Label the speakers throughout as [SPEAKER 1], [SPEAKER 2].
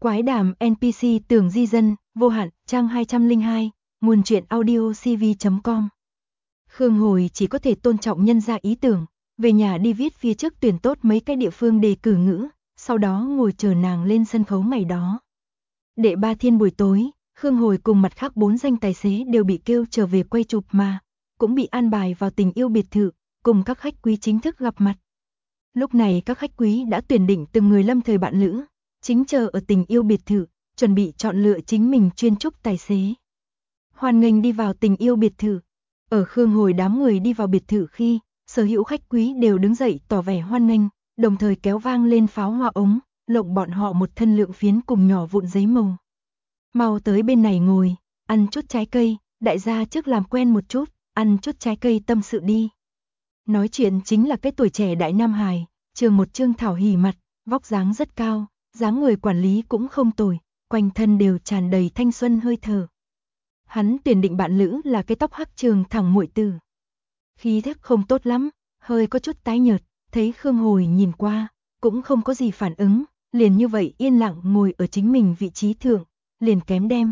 [SPEAKER 1] Quái đàm NPC tưởng di dân, vô hạn, trang 202, nguồn truyện audio cv.com. Khương Hồi chỉ có thể tôn trọng nhân ra ý tưởng, về nhà đi viết phía trước tuyển tốt mấy cái địa phương đề cử ngữ, sau đó ngồi chờ nàng lên sân khấu ngày đó. Đệ Ba Thiên buổi tối, Khương Hồi cùng mặt khác 4 danh tài xế đều bị kêu trở về quay chụp mà, cũng bị an bài vào Tình Yêu biệt thự, cùng các khách quý chính thức gặp mặt. Lúc này các khách quý đã tuyển định từng người lâm thời bạn lữ, chính chờ ở Tình Yêu biệt thự, chuẩn bị chọn lựa chính mình chuyên trúc tài xế. Hoan nghênh đi vào Tình Yêu biệt thự. Ở Khương Hồi đám người đi vào biệt thự khi, sở hữu khách quý đều đứng dậy tỏ vẻ hoan nghênh, đồng thời kéo vang lên pháo hoa ống, lộng bọn họ một thân lượng phiến cùng nhỏ vụn giấy màu. Mau tới bên này ngồi, ăn chút trái cây, đại gia trước làm quen một chút, ăn chút trái cây tâm sự đi. Nói chuyện chính là cái tuổi trẻ đại nam hài, trường một trương thảo hỉ mặt, vóc dáng rất cao, dáng người quản lý cũng không tồi, quanh thân đều tràn đầy thanh xuân hơi thở. Hắn tuyển định bạn lữ là cái tóc hắc trường thẳng muội tử. Khí thức không tốt lắm, hơi có chút tái nhợt, thấy Khương Hồi nhìn qua, cũng không có gì phản ứng, liền như vậy yên lặng ngồi ở chính mình vị trí thượng, liền kém đem.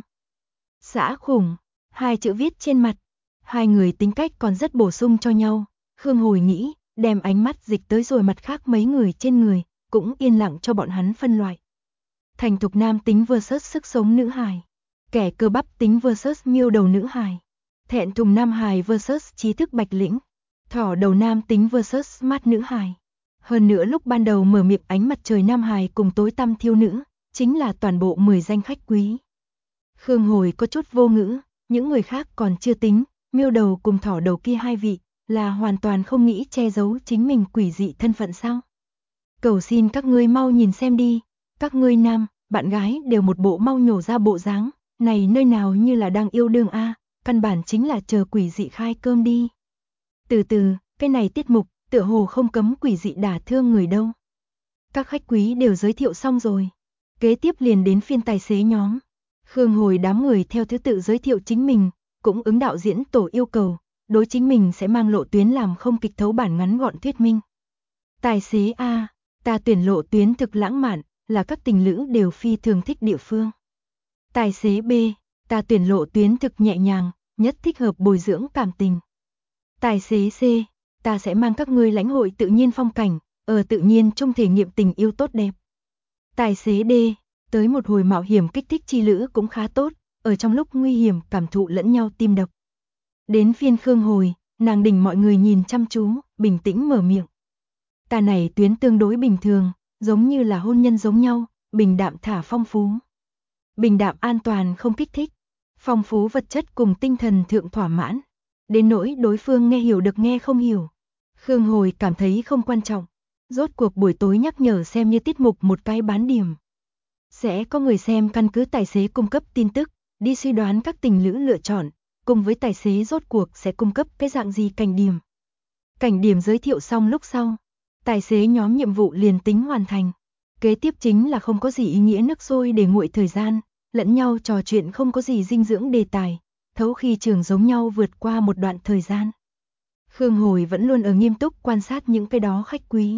[SPEAKER 1] Xã khủng, 2 chữ viết trên mặt, hai người tính cách còn rất bổ sung cho nhau. Khương Hồi nghĩ, đem ánh mắt dịch tới rồi mặt khác mấy người trên người, cũng yên lặng cho bọn hắn phân loại. Thành thục nam tính vs sức sống nữ hài, kẻ cơ bắp tính vs miêu đầu nữ hài, thẹn thùng nam hài vs trí thức bạch lĩnh, thỏ đầu nam tính vs smart nữ hài. Hơn nữa lúc ban đầu mở miệng ánh mặt trời nam hài cùng tối tăm thiêu nữ, chính là toàn bộ 10 danh khách quý. Khương Hồi có chút vô ngữ, những người khác còn chưa tính, miêu đầu cùng thỏ đầu kia hai vị, là hoàn toàn không nghĩ che giấu chính mình quỷ dị thân phận sao? Cầu xin các ngươi mau nhìn xem đi, các ngươi nam, bạn gái đều một bộ mau nhổ ra bộ dáng, này nơi nào như là đang yêu đương a, căn bản chính là chờ quỷ dị khai cơm đi. Từ từ, cái này tiết mục, tựa hồ không cấm quỷ dị đả thương người đâu. Các khách quý đều giới thiệu xong rồi, kế tiếp liền đến phiên tài xế nhóm. Khương Hồi đám người theo thứ tự giới thiệu chính mình, cũng ứng đạo diễn tổ yêu cầu, đối chính mình sẽ mang lộ tuyến làm không kịch thấu bản ngắn gọn thuyết minh. Tài xế A, ta tuyển lộ tuyến thực lãng mạn, là các tình lữ đều phi thường thích địa phương. Tài xế B, ta tuyển lộ tuyến thực nhẹ nhàng, nhất thích hợp bồi dưỡng cảm tình. Tài xế C, ta sẽ mang các ngươi lãnh hội tự nhiên phong cảnh, ở tự nhiên trong thể nghiệm tình yêu tốt đẹp. Tài xế D, tới một hồi mạo hiểm kích thích chi lữ cũng khá tốt, ở trong lúc nguy hiểm cảm thụ lẫn nhau tim đập. Đến phiên Khương Hồi, nàng đỉnh mọi người nhìn chăm chú, bình tĩnh mở miệng. Ta này tuyến tương đối bình thường, giống như là hôn nhân giống nhau, bình đạm thả phong phú. Bình đạm an toàn không kích thích, phong phú vật chất cùng tinh thần thượng thỏa mãn. Đến nỗi đối phương nghe hiểu được nghe không hiểu. Khương Hồi cảm thấy không quan trọng. Rốt cuộc buổi tối nhắc nhở xem như tiết mục một cái bán điểm. Sẽ có người xem căn cứ tài xế cung cấp tin tức, đi suy đoán các tình lữ lựa chọn, cùng với tài xế rốt cuộc sẽ cung cấp cái dạng gì cảnh điểm. Cảnh điểm giới thiệu xong lúc sau, tài xế nhóm nhiệm vụ liền tính hoàn thành. Kế tiếp chính là không có gì ý nghĩa nước sôi để nguội thời gian, lẫn nhau trò chuyện không có gì dinh dưỡng đề tài, thấu khi trường giống nhau vượt qua một đoạn thời gian. Khương Hồi vẫn luôn ở nghiêm túc quan sát những cái đó khách quý.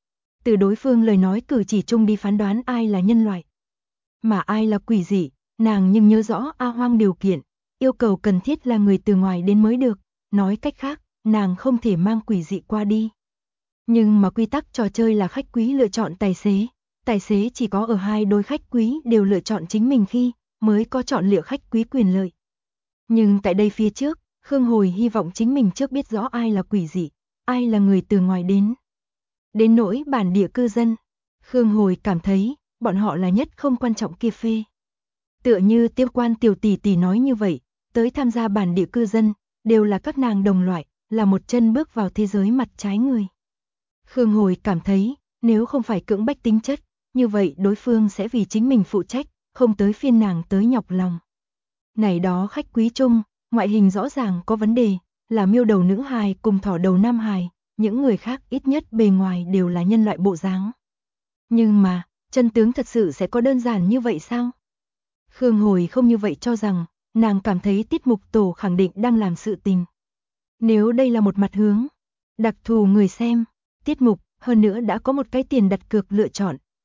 [SPEAKER 1] Từ đối phương lời nói cử chỉ chung đi phán đoán ai là nhân loại, mà ai là quỷ dị, nàng nhưng nhớ rõ A Hoang điều kiện, yêu cầu cần thiết là người từ ngoài đến mới được, nói cách khác, nàng không thể mang quỷ dị qua đi. Nhưng mà quy tắc trò chơi là khách quý lựa chọn tài xế chỉ có ở hai đôi khách quý đều lựa chọn chính mình khi, mới có chọn lựa khách quý quyền lợi. Nhưng tại đây phía trước, Khương Hồi hy vọng chính mình trước biết rõ ai là quỷ dị, ai là người từ ngoài đến. Đến nỗi bản địa cư dân, Khương Hồi cảm thấy, bọn họ là nhất không quan trọng kia phê. Tựa như Tiêu Quan tiểu tỷ tỷ nói như vậy, tới tham gia bản địa cư dân, đều là các nàng đồng loại, là một chân bước vào thế giới mặt trái người. Khương Hồi cảm thấy, nếu không phải cưỡng bách tính chất, như vậy đối phương sẽ vì chính mình phụ trách, không tới phiên nàng tới nhọc lòng. Này đó khách quý chung, ngoại hình rõ ràng có vấn đề, là miêu đầu nữ hài cùng thỏ đầu nam hài, những người khác ít nhất bề ngoài đều là nhân loại bộ dáng. Nhưng mà, chân tướng thật sự sẽ có đơn giản như vậy sao? Khương Hồi không như vậy cho rằng, nàng cảm thấy tiết mục tổ khẳng định đang làm sự tình. Nếu đây là một mặt hướng, đặc thù người xem, tiết mục, hơn nữa đã có một cái tiền đặt cược lựa chọn,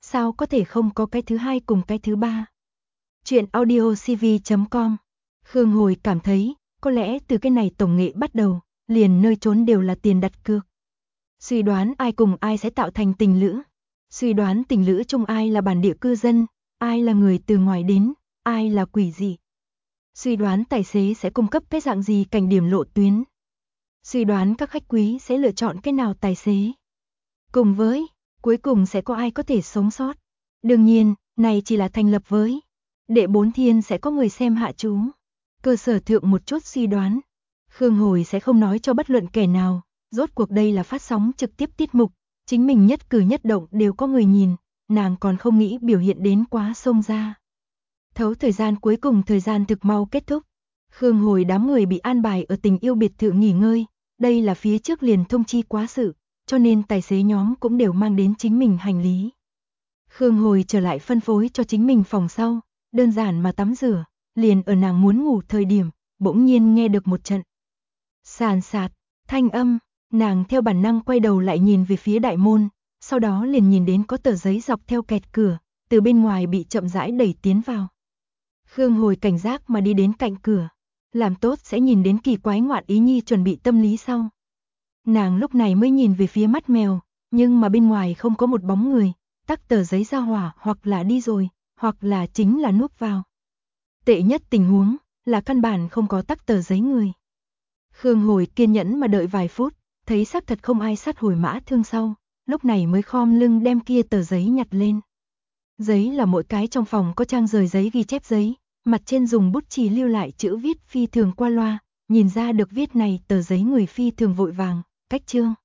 [SPEAKER 1] sao có thể không có cái thứ hai cùng cái thứ ba. Chuyện audio cv.com. Khương Hồi cảm thấy, có lẽ từ cái này tổng nghệ bắt đầu, liền nơi trốn đều là tiền đặt cược. Suy đoán ai cùng ai sẽ tạo thành tình lữ. Suy đoán tình lữ chung ai là bản địa cư dân, ai là người từ ngoài đến, ai là quỷ dị. Suy đoán tài xế sẽ cung cấp cái dạng gì cảnh điểm lộ tuyến. Suy đoán các khách quý sẽ lựa chọn cái nào tài xế. Cùng với, cuối cùng sẽ có ai có thể sống sót. Đương nhiên, này chỉ là thành lập với. Đệ 4 thiên sẽ có người xem hạ chú. Cơ sở thượng một chút suy đoán. Khương Hồi sẽ không nói cho bất luận kẻ nào. Rốt cuộc đây là phát sóng trực tiếp tiết mục. Chính mình nhất cử nhất động đều có người nhìn. Nàng còn không nghĩ biểu hiện đến quá xông ra. Thấu thời gian cuối cùng thời gian thực mau kết thúc. Khương Hồi đám người bị an bài ở tình yêu biệt thự nghỉ ngơi. Đây là phía trước liền thông chi quá sự, cho nên tài xế nhóm cũng đều mang đến chính mình hành lý. Khương Hồi trở lại phân phối cho chính mình phòng sau, đơn giản mà tắm rửa, liền ở nàng muốn ngủ thời điểm, bỗng nhiên nghe được một trận sàn sạt, thanh âm, nàng theo bản năng quay đầu lại nhìn về phía đại môn, sau đó liền nhìn đến có tờ giấy dọc theo kẹt cửa, từ bên ngoài bị chậm rãi đẩy tiến vào. Khương Hồi cảnh giác mà đi đến cạnh cửa, làm tốt sẽ nhìn đến kỳ quái ngoạn ý nhi chuẩn bị tâm lý sau. Nàng lúc này mới nhìn về phía mắt mèo, nhưng mà bên ngoài không có một bóng người, tắc tờ giấy ra hỏa hoặc là đi rồi, hoặc là chính là núp vào. Tệ nhất tình huống là căn bản không có tắc tờ giấy người. Khương Hồi kiên nhẫn mà đợi vài phút, thấy xác thật không ai sát hồi mã thương sau, lúc này mới khom lưng đem kia tờ giấy nhặt lên. Giấy là mỗi cái trong phòng có trang rời giấy ghi chép giấy, mặt trên dùng bút chì lưu lại chữ viết phi thường qua loa, nhìn ra được viết này tờ giấy người phi thường vội vàng, cách chương.